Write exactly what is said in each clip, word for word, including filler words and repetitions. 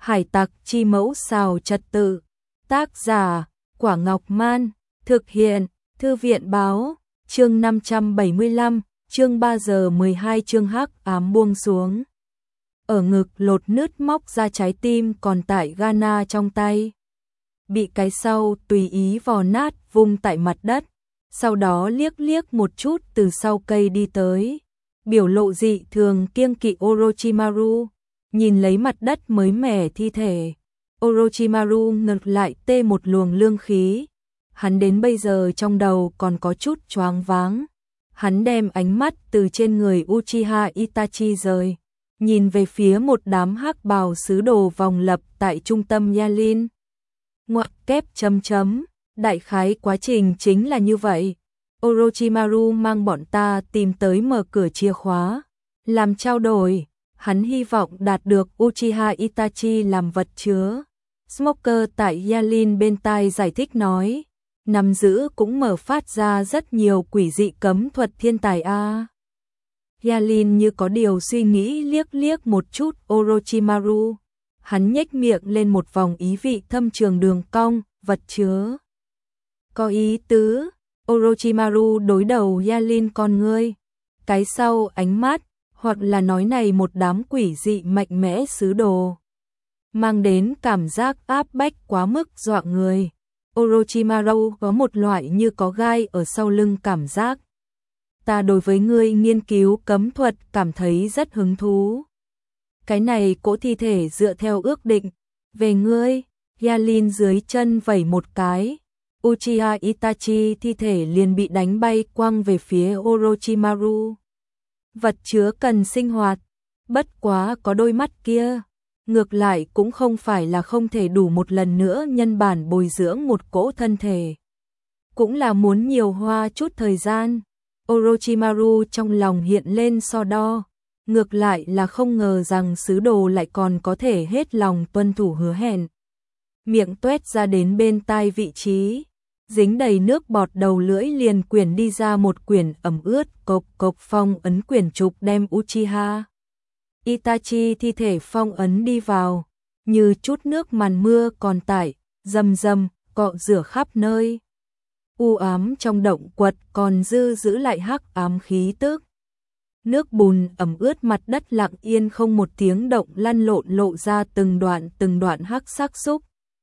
Hải tặc chi mẫu xào trật tự. Tác giả, Quả Ngọc Man. Thực hiện, Thư viện báo. Chương năm trăm bảy mươi lăm, chương ba giờ mười hai chương hắc ám buông xuống. Ở ngực lột nứt móc ra trái tim còn tại Ghana trong tay. Bị cái sau tùy ý vò nát vung tại mặt đất. Sau đó liếc liếc một chút từ sau cây đi tới. Biểu lộ dị thường kiêng kỵ Orochimaru. Nhìn lấy mặt đất mới mẻ thi thể. Orochimaru ngược lại tê một luồng lương khí. Hắn đến bây giờ trong đầu còn có chút choáng váng. Hắn đem ánh mắt từ trên người Uchiha Itachi rời. Nhìn về phía một đám hắc bào sứ đồ vòng lập tại trung tâm Yarin. Ngoặc kép chấm chấm. Đại khái quá trình chính là như vậy. Orochimaru mang bọn ta tìm tới mở cửa chìa khóa. Làm trao đổi. Hắn hy vọng đạt được Uchiha Itachi làm vật chứa. Smoker tại Yarin bên tai giải thích nói. Nắm giữ cũng mở phát ra rất nhiều quỷ dị cấm thuật thiên tài a. À. Yarin như có điều suy nghĩ liếc liếc một chút Orochimaru. Hắn nhếch miệng lên một vòng ý vị thâm trường đường cong, vật chứa. Có ý tứ, Orochimaru đối đầu Yarin con ngươi. Cái sau ánh mắt, hoặc là nói này một đám quỷ dị mạnh mẽ sứ đồ. Mang đến cảm giác áp bách quá mức dọa người. Orochimaru có một loại như có gai ở sau lưng cảm giác. Ta đối với ngươi nghiên cứu cấm thuật cảm thấy rất hứng thú. Cái này cỗ thi thể dựa theo ước định. Về ngươi, Yarin dưới chân vẩy một cái. Uchiha Itachi thi thể liền bị đánh bay quăng về phía Orochimaru. Vật chứa cần sinh hoạt. Bất quá có đôi mắt kia. Ngược lại cũng không phải là không thể đủ một lần nữa nhân bản bồi dưỡng một cỗ thân thể. Cũng là muốn nhiều hoa chút thời gian. Orochimaru trong lòng hiện lên so đo. Ngược lại là không ngờ rằng sứ đồ lại còn có thể hết lòng tuân thủ hứa hẹn. Miệng tuét ra đến bên tai vị trí. Dính đầy nước bọt đầu lưỡi liền quyển đi ra một quyển ẩm ướt cộc cộc phong ấn quyển trục đem Uchiha Itachi thi thể phong ấn đi vào, như chút nước màn mưa còn tải, rầm rầm, cọ rửa khắp nơi. U ám trong động quật còn dư giữ lại hắc ám khí tức. Nước bùn ẩm ướt mặt đất lặng yên không một tiếng động lăn lộn lộ ra từng đoạn từng đoạn hắc sắc xúc.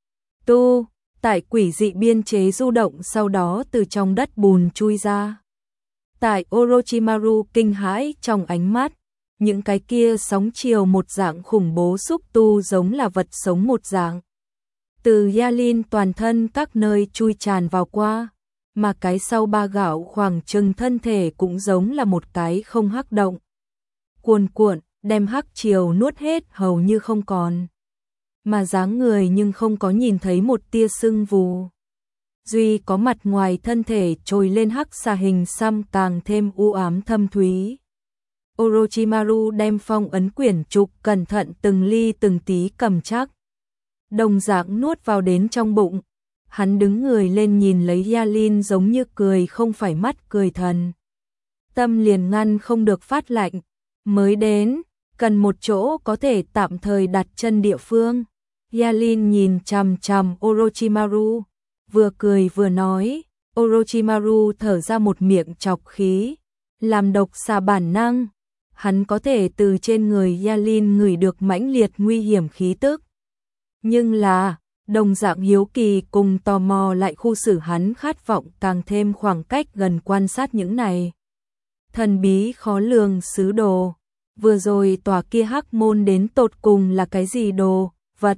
Tu, tại quỷ dị biên chế du động sau đó từ trong đất bùn chui ra. Tại Orochimaru kinh hãi trong ánh mắt. Những cái kia sóng chiều một dạng khủng bố xúc tu giống là vật sống một dạng. Từ Yarin toàn thân các nơi chui tràn vào qua, mà cái sau ba gạo khoảng chừng thân thể cũng giống là một cái không hắc động. Cuồn cuộn, đem hắc chiều nuốt hết hầu như không còn. Mà dáng người nhưng không có nhìn thấy một tia sưng vù. Duy có mặt ngoài thân thể trồi lên hắc xà hình xăm càng thêm u ám thâm thúy. Orochimaru đem phong ấn quyển trục cẩn thận từng ly từng tí cầm chắc. Đồng dạng nuốt vào đến trong bụng. Hắn đứng người lên nhìn lấy Yarin giống như cười không phải mắt cười thần. Tâm liền ngăn không được phát lạnh. Mới đến, cần một chỗ có thể tạm thời đặt chân địa phương. Yarin nhìn chằm chằm Orochimaru. Vừa cười vừa nói. Orochimaru thở ra một miệng chọc khí. Làm độc xà bản năng. Hắn có thể từ trên người Yarin ngửi được mãnh liệt nguy hiểm khí tức. Nhưng là, đồng dạng hiếu kỳ cùng tò mò lại khu xử hắn khát vọng càng thêm khoảng cách gần quan sát những này. Thần bí khó lường sứ đồ. Vừa rồi tòa kia hắc môn đến tột cùng là cái gì đồ, vật.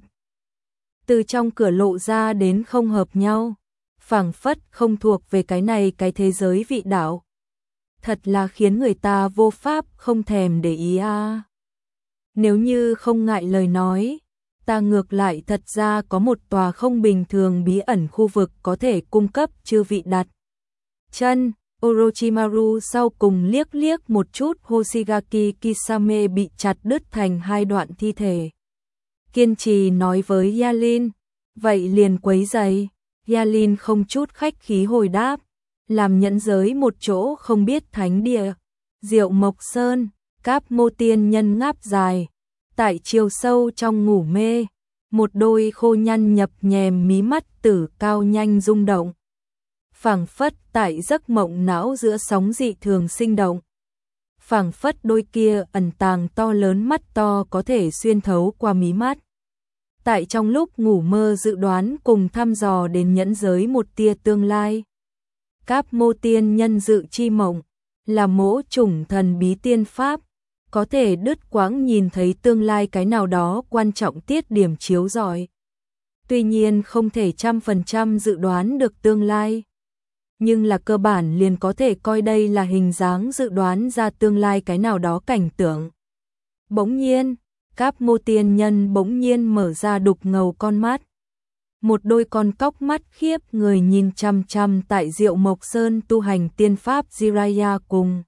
Từ trong cửa lộ ra đến không hợp nhau. Phảng phất không thuộc về cái này cái thế giới vị đạo. Thật là khiến người ta vô pháp không thèm để ý a. À. Nếu như không ngại lời nói, ta ngược lại thật ra có một tòa không bình thường bí ẩn khu vực có thể cung cấp chư vị đặt chân. Orochimaru sau cùng liếc liếc một chút Hoshigaki Kisame bị chặt đứt thành hai đoạn thi thể. Kiên trì nói với Yarin, vậy liền quấy giày. Yarin không chút khách khí hồi đáp. Làm nhẫn giới một chỗ không biết thánh địa. Diệu Mộc Sơn, Cáp Mô Tiên Nhân ngáp dài. Tại chiều sâu trong ngủ mê. một đôi khô nhăn nhập nhèm mí mắt Tử Cao nhanh rung động. Phảng phất tại giấc mộng não giữa sóng dị thường sinh động. Phảng phất đôi kia ẩn tàng to lớn mắt to có thể xuyên thấu qua mí mắt. Tại trong lúc ngủ mơ dự đoán cùng thăm dò đến nhẫn giới một tia tương lai. Cáp Mô Tiên Nhân dự chi mộng, là mỗ chủng thần bí tiên pháp, có thể đứt quãng nhìn thấy tương lai cái nào đó quan trọng tiết điểm chiếu rọi. Tuy nhiên không thể trăm phần trăm dự đoán được tương lai, nhưng là cơ bản liền có thể coi đây là hình dáng dự đoán ra tương lai cái nào đó cảnh tượng. Bỗng nhiên, Cáp Mô Tiên Nhân bỗng nhiên mở ra đục ngầu con mắt. Một đôi con cóc mắt khiếp người nhìn chăm chăm tại Diệu Mộc Sơn tu hành tiên pháp Jiraiya cùng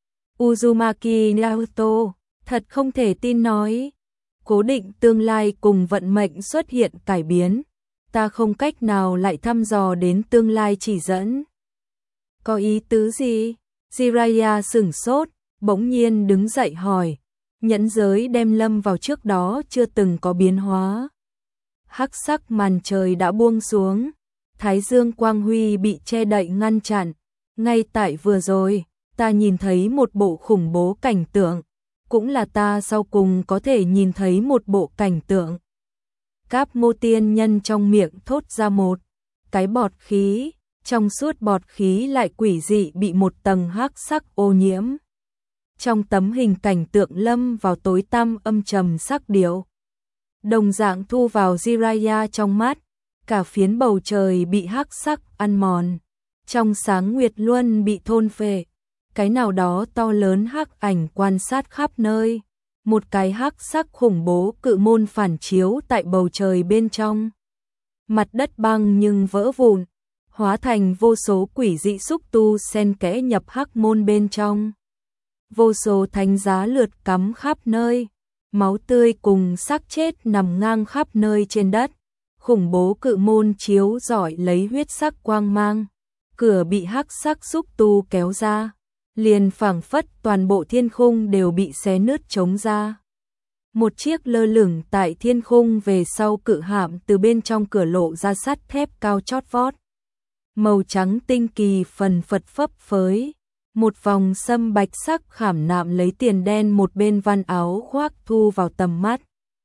Uzumaki Naruto, thật không thể tin nói. Cố định tương lai cùng vận mệnh xuất hiện cải biến, ta không cách nào lại thăm dò đến tương lai chỉ dẫn. Có ý tứ gì? Jiraiya sửng sốt, bỗng nhiên đứng dậy hỏi. Nhẫn giới đem lâm vào trước đó chưa từng có biến hóa. Hắc sắc màn trời đã buông xuống, thái dương quang huy bị che đậy ngăn chặn. Ngay tại vừa rồi, ta nhìn thấy một bộ khủng bố cảnh tượng, cũng là ta sau cùng có thể nhìn thấy một bộ cảnh tượng. Cáp Mô Tiên Nhân trong miệng thốt ra một cái bọt khí, trong suốt bọt khí lại quỷ dị bị một tầng hắc sắc ô nhiễm. Trong tấm hình cảnh tượng lâm vào tối tăm âm trầm sắc điệu. Đồng dạng thu vào Jiraiya trong mắt, cả phiến bầu trời bị hắc sắc ăn mòn. Trong sáng nguyệt luân bị thôn phệ, cái nào đó to lớn hắc ảnh quan sát khắp nơi. Một cái hắc sắc khủng bố cự môn phản chiếu tại bầu trời bên trong. Mặt đất băng nhưng vỡ vụn, hóa thành vô số quỷ dị xúc tu xen kẽ nhập hắc môn bên trong. Vô số thánh giá lượt cắm khắp nơi, máu tươi cùng xác chết nằm ngang khắp nơi trên đất. Khủng bố cự môn chiếu rọi lấy huyết sắc quang mang, cửa bị hắc sắc xúc tu kéo ra, liền phảng phất toàn bộ thiên khung đều bị xé nứt trống ra. Một chiếc lơ lửng tại thiên khung về sau cự hạm từ bên trong cửa lộ ra sắt thép cao chót vót. Màu trắng tinh kỳ phần phật phấp phới. Một vòng sâm bạch sắc khảm nạm lấy tiền đen một bên văn áo khoác thu vào tầm mắt.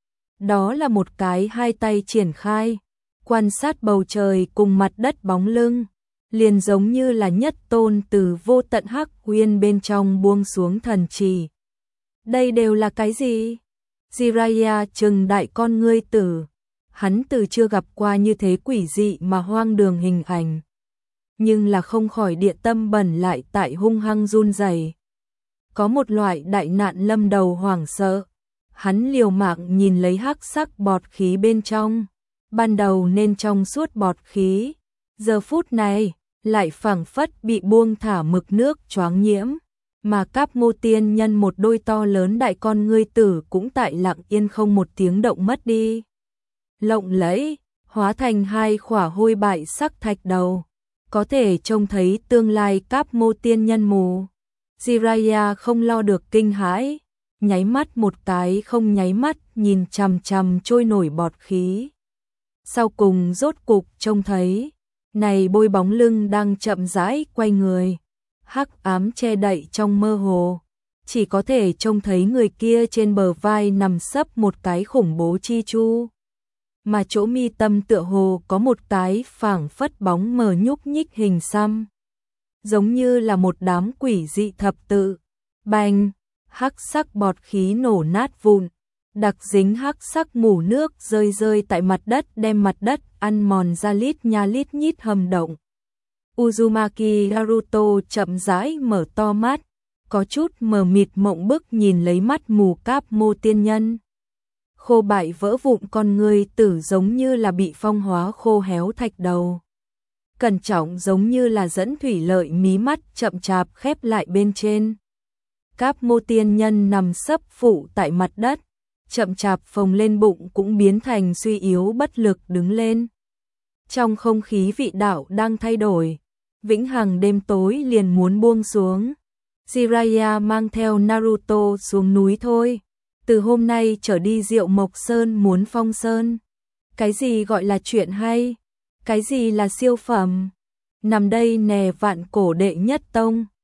Đó là một cái hai tay triển khai, quan sát bầu trời cùng mặt đất bóng lưng, liền giống như là nhất tôn từ vô tận hắc nguyên bên trong buông xuống thần trì. Đây đều là cái gì? Jiraiya trừng đại con ngươi tử, hắn từ chưa gặp qua như thế quỷ dị mà hoang đường hình ảnh. Nhưng là không khỏi địa tâm bẩn lại tại hung hăng run rẩy. Có một loại đại nạn lâm đầu hoảng sợ. Hắn liều mạng nhìn lấy hắc sắc bọt khí bên trong. Ban đầu nên trong suốt bọt khí, giờ phút này lại phảng phất bị buông thả mực nước choáng nhiễm. Mà Cáp Mô Tiên Nhân một đôi to lớn đại con ngươi tử cũng tại lặng yên không một tiếng động mất đi. Lộng lẫy, hóa thành hai khỏa hôi bại sắc thạch đầu. Có thể trông thấy tương lai Cáp Mô Tiên Nhân mù. Jiraiya không lo được kinh hãi, nháy mắt một cái không nháy mắt nhìn chằm chằm trôi nổi bọt khí. Sau cùng rốt cục trông thấy, này bôi bóng lưng đang chậm rãi quay người. Hắc ám che đậy trong mơ hồ, chỉ có thể trông thấy người kia trên bờ vai nằm sấp một cái khủng bố chi chu. Mà chỗ mi tâm tựa hồ có một cái phảng phất bóng mờ nhúc nhích hình xăm, giống như là một đám quỷ dị thập tự. Bành, hắc sắc bọt khí nổ nát vụn, đặc dính hắc sắc mủ nước rơi rơi tại mặt đất đem mặt đất ăn mòn ra lít nha lít nhít hầm động. Uzumaki Naruto chậm rãi mở to mắt, có chút mờ mịt mộng bức nhìn lấy mắt mù Cáp Mô Tiên Nhân. Khô bại vỡ vụn con người tử giống như là bị phong hóa khô héo thạch đầu. Cẩn trọng giống như là dẫn thủy lợi mí mắt chậm chạp khép lại bên trên. Cáp Mô Tiên Nhân nằm sấp phụ tại mặt đất, chậm chạp phồng lên bụng cũng biến thành suy yếu bất lực đứng lên. Trong không khí vị đạo đang thay đổi, vĩnh hằng đêm tối liền muốn buông xuống. Jiraiya mang theo Naruto xuống núi thôi. Từ hôm nay trở đi Diệu Mộc Sơn muốn phong sơn. Cái gì gọi là chuyện hay? Cái gì là siêu phẩm? Nằm đây nè vạn cổ đệ nhất tông.